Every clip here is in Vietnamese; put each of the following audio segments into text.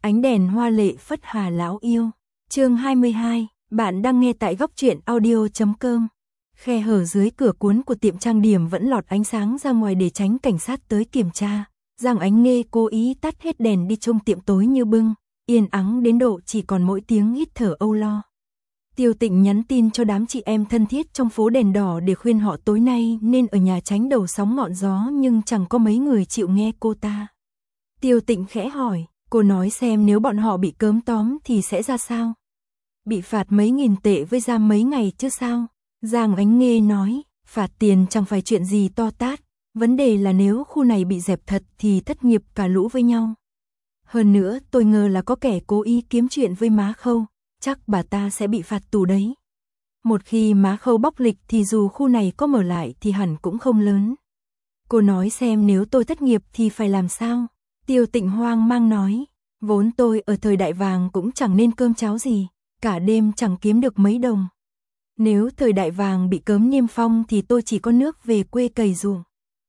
Ánh đèn hoa lệ phất Hà lão yêu. Chương 22, bạn đang nghe tại góc truyện audio.com. Khe hở dưới cửa cuốn của tiệm trang điểm vẫn lọt ánh sáng ra ngoài để tránh cảnh sát tới kiểm tra. Giang Ánh Nghê cố ý tắt hết đèn đi trông tiệm tối như bưng, yên ắng đến độ chỉ còn mỗi tiếng hít thở âu lo. Tiêu Tịnh nhắn tin cho đám chị em thân thiết trong phố đèn đỏ để khuyên họ tối nay nên ở nhà tránh đầu sóng ngọn gió, nhưng chẳng có mấy người chịu nghe cô ta. Tiêu Tịnh khẽ hỏi, cô nói xem nếu bọn họ bị cớm tóm thì sẽ ra sao? Bị phạt mấy nghìn tệ với giam mấy ngày chứ sao? Giang Ánh Nghê nói, phạt tiền chẳng phải chuyện gì to tát, vấn đề là nếu khu này bị dẹp thật thì thất nghiệp cả lũ với nhau. Hơn nữa tôi ngờ là có kẻ cố ý kiếm chuyện với má Khâu, chắc bà ta sẽ bị phạt tù đấy. Một khi má Khâu bóc lịch thì dù khu này có mở lại thì hẳn cũng không lớn. Cô nói xem nếu tôi thất nghiệp thì phải làm sao? Tiêu Tịnh hoang mang nói, vốn tôi ở thời đại vàng cũng chẳng nên cơm cháo gì, cả đêm chẳng kiếm được mấy đồng. Nếu thời đại vàng bị cấm niêm phong thì tôi chỉ có nước về quê cày ruộng.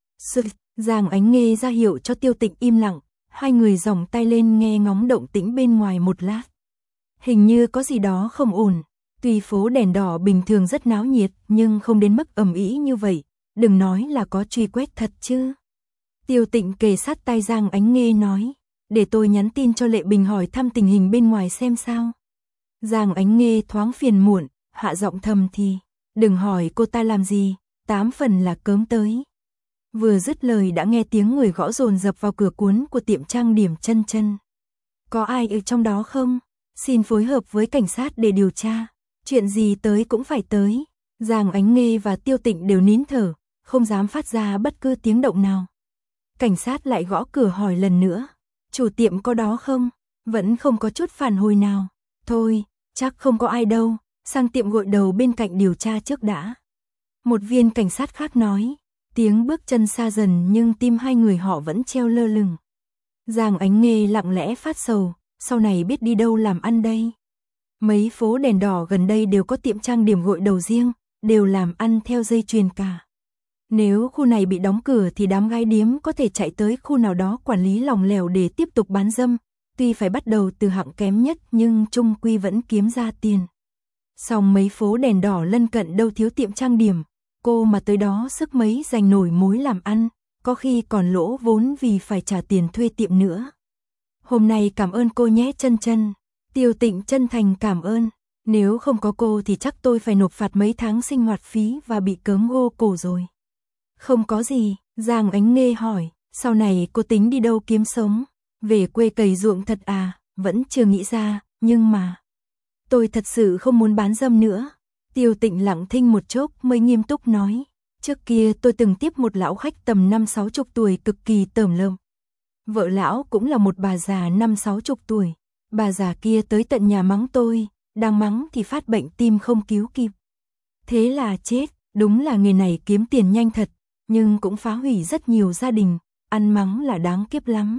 Giang Ánh Nghê ra hiệu cho Tiêu Tịnh im lặng, hai người giòng tay lên nghe ngóng động tĩnh bên ngoài một lát. Hình như có gì đó không ổn, tuy phố đèn đỏ bình thường rất náo nhiệt nhưng không đến mức ầm ĩ như vậy, đừng nói là có truy quét thật chứ. Tiêu Tịnh kề sát tai Giang Ánh Nghê nói, để tôi nhắn tin cho Lệ Bình hỏi thăm tình hình bên ngoài xem sao. Giang Ánh Nghê thoáng phiền muộn, hạ giọng thầm thì, đừng hỏi cô ta làm gì, 8 phần là cớm tới. Vừa dứt lời đã nghe tiếng người gõ dồn dập vào cửa cuốn của tiệm trang điểm Chân Chân. Có ai ở trong đó không? Xin phối hợp với cảnh sát để điều tra. Chuyện gì tới cũng phải tới. Giang Ánh Nghê và Tiêu Tịnh đều nín thở, không dám phát ra bất cứ tiếng động nào. Cảnh sát lại gõ cửa hỏi lần nữa. Chủ tiệm có đó không? Vẫn không có chút phản hồi nào. Thôi, chắc không có ai đâu, sang tiệm gội đầu bên cạnh điều tra trước đã. Một viên cảnh sát khác nói. Tiếng bước chân xa dần nhưng tim hai người họ vẫn treo lơ lửng. Giang Ánh Nghê lặng lẽ phát sầu, sau này biết đi đâu làm ăn đây. Mấy phố đèn đỏ gần đây đều có tiệm trang điểm gội đầu riêng, đều làm ăn theo dây chuyền cả. Nếu khu này bị đóng cửa thì đám gái điếm có thể chạy tới khu nào đó quản lý lỏng lẻo để tiếp tục bán dâm, tuy phải bắt đầu từ hạng kém nhất nhưng chung quy vẫn kiếm ra tiền. Song mấy phố đèn đỏ lân cận đâu thiếu tiệm trang điểm, cô mà tới đó sức mấy giành nổi mối làm ăn, có khi còn lỗ vốn vì phải trả tiền thuê tiệm nữa. Hôm nay cảm ơn cô nhé Chân Chân. Tiêu Tịnh chân thành cảm ơn, nếu không có cô thì chắc tôi phải nộp phạt mấy tháng sinh hoạt phí và bị cấm gô cổ rồi. Không có gì, Giang Ánh Nghê hỏi, sau này cô tính đi đâu kiếm sống? Về quê cày ruộng thật à? Vẫn chưa nghĩ ra, nhưng mà tôi thật sự không muốn bán dâm nữa. Tiêu Tịnh lặng thinh một chốc mới nghiêm túc nói, trước kia tôi từng tiếp một lão khách tầm 50-60 tuổi cực kỳ tởm lợm. Vợ lão cũng là một bà già 50-60 tuổi. Bà già kia tới tận nhà mắng tôi, đang mắng thì phát bệnh tim không cứu kịp. Thế là chết, đúng là nghề này kiếm tiền nhanh thật, nhưng cũng phá hủy rất nhiều gia đình, ăn mắng là đáng kiếp lắm.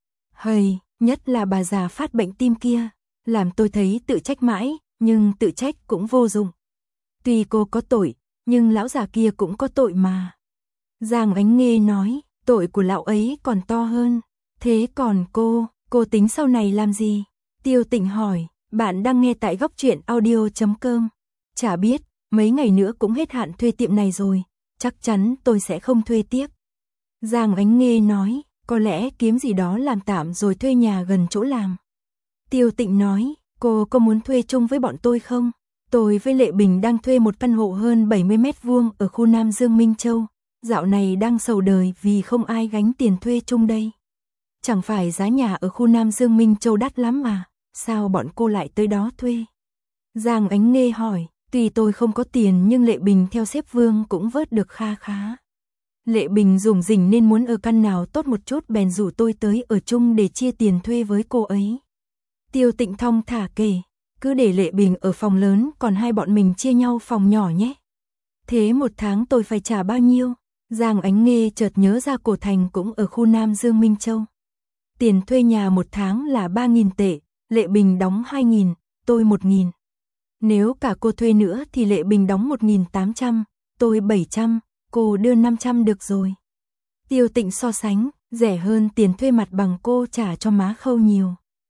Hây, nhất là bà già phát bệnh tim kia, làm tôi thấy tự trách mãi, nhưng tự trách cũng vô dụng. Tuy cô có tội, nhưng lão già kia cũng có tội mà. Giang Ánh Nghê nói, tội của lão ấy còn to hơn. Thế còn cô tính sau này làm gì? Tiêu Tịnh hỏi, bạn đang nghe tại góc truyện audio.com. Chả biết, mấy ngày nữa cũng hết hạn thuê tiệm này rồi, chắc chắn tôi sẽ không thuê tiếp. Giang Ánh Nghê nói, có lẽ kiếm gì đó làm tạm rồi thuê nhà gần chỗ làm. Tiêu Tịnh nói, cô có muốn thuê chung với bọn tôi không? Tôi với Lệ Bình đang thuê một căn hộ hơn 70 mét vuông ở khu Nam Dương Minh Châu. Dạo này đang sầu đời vì không ai gánh tiền thuê chung đây. Chẳng phải giá nhà ở khu Nam Dương Minh Châu đắt lắm mà, sao bọn cô lại tới đó thuê? Giang Ánh Nghê hỏi, tuy tôi không có tiền nhưng Lệ Bình theo sếp Vương cũng vớt được kha khá. Lệ Bình rủng rỉnh nên muốn ở căn nào tốt một chút bèn rủ tôi tới ở chung để chia tiền thuê với cô ấy. Tiêu Tịnh thong thả kể, cứ để Lệ Bình ở phòng lớn còn hai bọn mình chia nhau phòng nhỏ nhé. Thế một tháng tôi phải trả bao nhiêu? Giang Ánh Nghê chợt nhớ ra Cổ Thành cũng ở khu Nam Dương Minh Châu. Tiền thuê nhà một tháng là 3.000 tệ, Lệ Bình đóng 2.000, tôi 1.000. Nếu cả cô thuê nữa thì Lệ Bình đóng 1.800, tôi 700, cô đưa 500 được rồi. Tiêu Tịnh so sánh, rẻ hơn tiền thuê mặt bằng cô trả cho má Khâu nhiều.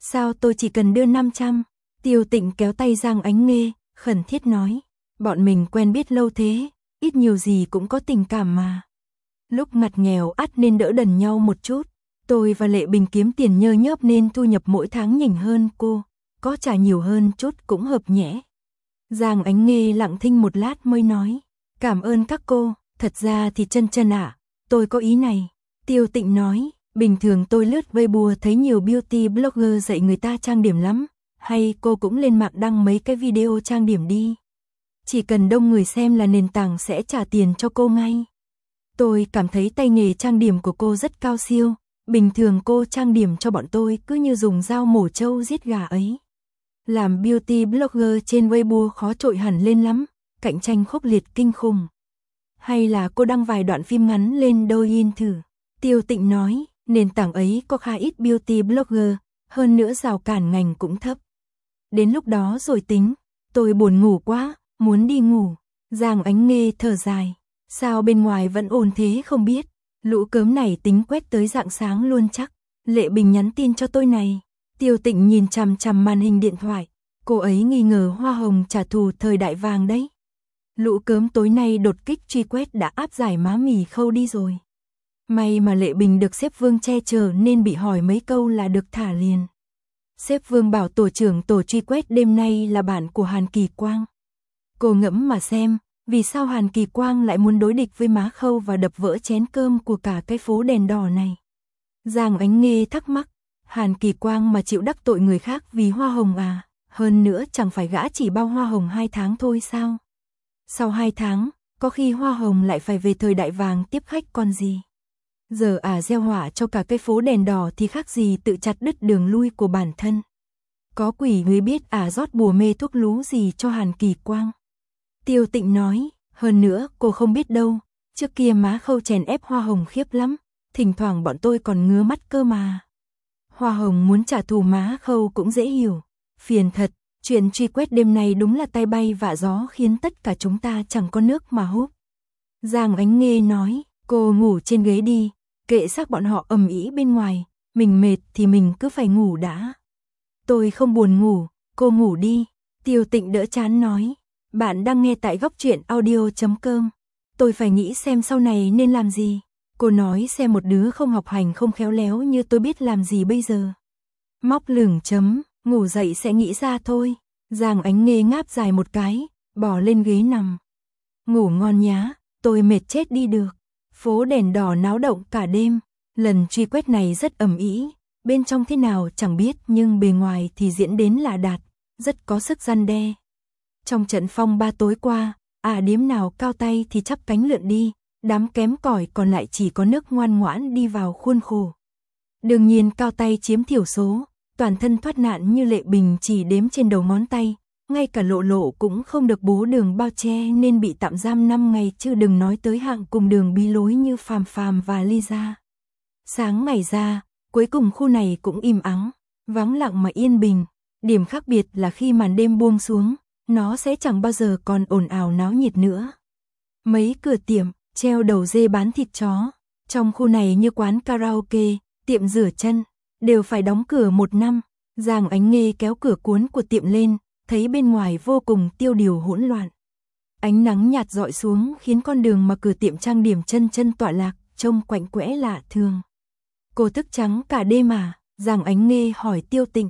Sao tôi chỉ cần đưa 500? Tiêu Tịnh kéo tay Giang Ánh Nghê, khẩn thiết nói. Bọn mình quen biết lâu thế, ít nhiều gì cũng có tình cảm mà. Lúc ngặt nghèo ắt nên đỡ đần nhau một chút. Tôi và Lệ Bình kiếm tiền nhơ nhớp nên thu nhập mỗi tháng nhỉnh hơn cô. Có trả nhiều hơn chút cũng hợp nhẽ. Giang Ánh Nghê lặng thinh một lát mới nói. Cảm ơn các cô, thật ra thì chân ạ, tôi có ý này. Tiêu Tịnh nói, bình thường tôi lướt Weibo thấy nhiều beauty blogger dạy người ta trang điểm lắm. Hay cô cũng lên mạng đăng mấy cái video trang điểm đi. Chỉ cần đông người xem là nền tảng sẽ trả tiền cho cô ngay. Tôi cảm thấy tay nghề trang điểm của cô rất cao siêu. Bình thường cô trang điểm cho bọn tôi cứ như dùng dao mổ trâu giết gà ấy. Làm beauty blogger trên Weibo khó trội hẳn lên lắm, cạnh tranh khốc liệt kinh khủng. Hay là cô đăng vài đoạn phim ngắn lên Douyin thử. Tiêu Tịnh nói, nền tảng ấy có khá ít beauty blogger, hơn nữa rào cản ngành cũng thấp. Đến lúc đó rồi tính, tôi buồn ngủ quá, muốn đi ngủ. Giang Ánh Nghê thở dài, sao bên ngoài vẫn ồn thế không biết. Lũ cớm này tính quét tới rạng sáng luôn chắc. Lệ Bình nhắn tin cho tôi này. Tiêu Tịnh nhìn chằm chằm màn hình điện thoại. Cô ấy nghi ngờ Hoa Hồng trả thù thời đại vàng đấy. Lũ cớm tối nay đột kích truy quét đã áp giải má mì Khâu đi rồi. May mà Lệ Bình được sếp Vương che chở nên bị hỏi mấy câu là được thả liền. Sếp Vương bảo tổ trưởng tổ truy quét đêm nay là bạn của Hàn Kỳ Quang. Cô ngẫm mà xem, vì sao Hàn Kỳ Quang lại muốn đối địch với má Khâu và đập vỡ chén cơm của cả cái phố đèn đỏ này. Giang Ánh Nghê thắc mắc, Hàn Kỳ Quang mà chịu đắc tội người khác vì hoa hồng à, hơn nữa chẳng phải gã chỉ bao hoa hồng 2 tháng thôi sao? Sau 2 tháng, có khi hoa hồng lại phải về thời đại vàng tiếp khách còn gì. Giờ gieo họa cho cả cái phố đèn đỏ thì khác gì tự chặt đứt đường lui của bản thân. Có quỷ người biết rót bùa mê thuốc lú gì cho Hàn Kỳ Quang. Tiêu Tịnh nói, hơn nữa cô không biết đâu, trước kia má Khâu chèn ép hoa hồng khiếp lắm, thỉnh thoảng bọn tôi còn ngứa mắt cơ mà. Hoa hồng muốn trả thù má Khâu cũng dễ hiểu, phiền thật, chuyện truy quét đêm nay đúng là tay bay vạ gió khiến tất cả chúng ta chẳng có nước mà húp. Giang Ánh Nghê nói, cô ngủ trên ghế đi, kệ xác bọn họ ầm ĩ bên ngoài, mình mệt thì mình cứ phải ngủ đã. Tôi không buồn ngủ, cô ngủ đi. Tiêu Tịnh đỡ chán nói, bạn đang nghe tại góc truyện audio.com. Tôi phải nghĩ xem sau này nên làm gì. Cô nói xem một đứa không học hành không khéo léo như tôi biết làm gì bây giờ. Móc lửng chấm, ngủ dậy sẽ nghĩ ra thôi. Giang Ánh Nghê ngáp dài một cái, bỏ lên ghế nằm. Ngủ ngon nhá, tôi mệt chết đi được. Phố đèn đỏ náo động cả đêm, lần truy quét này rất ầm ĩ, bên trong thế nào chẳng biết nhưng bề ngoài thì diễn đến là đạt, rất có sức răn đe. Trong trận phong ba tối qua, điếm nào cao tay thì chắp cánh lượn đi, đám kém cỏi còn lại chỉ có nước ngoan ngoãn đi vào khuôn khổ. Đương nhiên cao tay chiếm thiểu số, toàn thân thoát nạn như Lệ Bình chỉ đếm trên đầu ngón tay, ngay cả Lộ Lộ cũng không được bố Đường bao che nên bị tạm giam 5 ngày chứ đừng nói tới hạng cùng Đường bí lối như Phàm Phàm và Lisa. Sáng ngày ra, cuối cùng khu này cũng im ắng, vắng lặng mà yên bình, điểm khác biệt là khi màn đêm buông xuống, nó sẽ chẳng bao giờ còn ồn ào náo nhiệt nữa. Mấy cửa tiệm, treo đầu dê bán thịt chó, trong khu này như quán karaoke, tiệm rửa chân, đều phải đóng cửa 1 năm. Giang Ánh Nghê kéo cửa cuốn của tiệm lên, thấy bên ngoài vô cùng tiêu điều hỗn loạn. Ánh nắng nhạt dọi xuống khiến con đường mà cửa tiệm trang điểm chân tọa lạc, trông quạnh quẽ lạ thường. Cô thức trắng cả đêm à? Giang Ánh Nghê hỏi Tiêu Tịnh.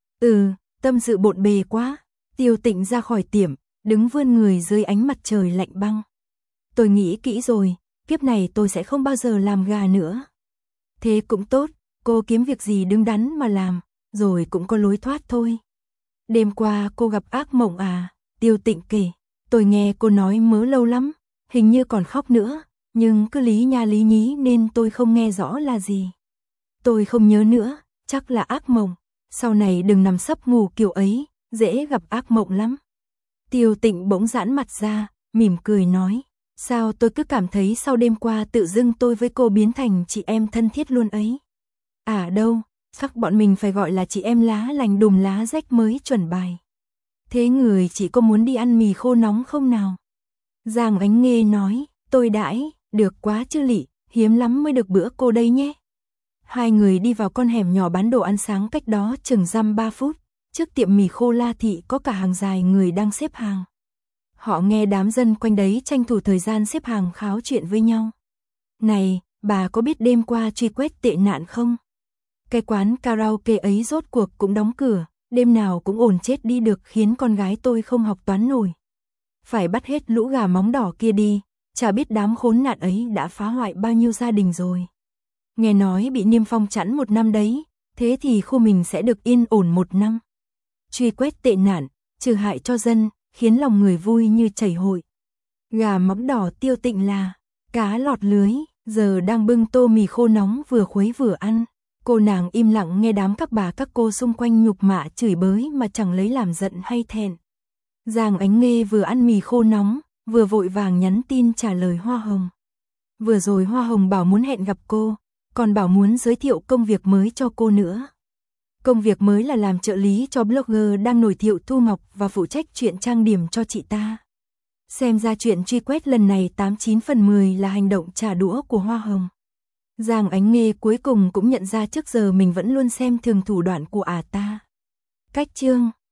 Tâm sự bộn bề quá. Tiêu Tịnh ra khỏi tiệm, đứng vươn người dưới ánh mặt trời lạnh băng. Tôi nghĩ kỹ rồi, kiếp này tôi sẽ không bao giờ làm gà nữa. Thế cũng tốt, cô kiếm việc gì đứng đắn mà làm, rồi cũng có lối thoát thôi. Đêm qua cô gặp ác mộng à? Tiêu Tịnh kể. Tôi nghe cô nói mớ lâu lắm, hình như còn khóc nữa, nhưng cứ lý nha lý nhí nên tôi không nghe rõ là gì. Tôi không nhớ nữa, chắc là ác mộng. Sau này đừng nằm sấp ngủ kiểu ấy, dễ gặp ác mộng lắm. Tiêu Tịnh bỗng giãn mặt ra, mỉm cười nói. Sao tôi cứ cảm thấy sau đêm qua tự dưng tôi với cô biến thành chị em thân thiết luôn ấy. Đâu, chắc bọn mình phải gọi là chị em lá lành đùm lá rách mới chuẩn bài. Thế người chị có muốn đi ăn mì khô nóng không nào? Giang Ánh Nghê nói, tôi đãi, được quá chứ lị, hiếm lắm mới được bữa cô đây nhé. Hai người đi vào con hẻm nhỏ bán đồ ăn sáng cách đó chừng dăm 3 phút. Trước tiệm mì khô La Thị có cả hàng dài người đang xếp hàng. Họ nghe đám dân quanh đấy tranh thủ thời gian xếp hàng kháo chuyện với nhau. Này, bà có biết đêm qua truy quét tệ nạn không? Cái quán karaoke ấy rốt cuộc cũng đóng cửa, đêm nào cũng ồn chết đi được khiến con gái tôi không học toán nổi. Phải bắt hết lũ gà móng đỏ kia đi, chả biết đám khốn nạn ấy đã phá hoại bao nhiêu gia đình rồi. Nghe nói bị niêm phong chẵn 1 năm đấy, thế thì khu mình sẽ được yên ổn 1 năm. Truy quét tệ nạn, trừ hại cho dân, khiến lòng người vui như chảy hội. Gà móng đỏ Tiêu Tịnh là cá lọt lưới, giờ đang bưng tô mì khô nóng vừa khuấy vừa ăn. Cô nàng im lặng nghe đám các bà các cô xung quanh nhục mạ chửi bới mà chẳng lấy làm giận hay thẹn. Giang Ánh Nghê vừa ăn mì khô nóng, vừa vội vàng nhắn tin trả lời Hoa Hồng. Vừa rồi Hoa Hồng bảo muốn hẹn gặp cô, còn bảo muốn giới thiệu công việc mới cho cô nữa. Công việc mới là làm trợ lý cho blogger đang nổi Thiệu Thu Ngọc và phụ trách chuyện trang điểm cho chị ta. Xem ra chuyện truy quét lần này 89 phần 10 là hành động trả đũa của Hoa Hồng. Giang Ánh Nghê cuối cùng cũng nhận ra trước giờ mình vẫn luôn xem thường thủ đoạn của ả ta. Cách chương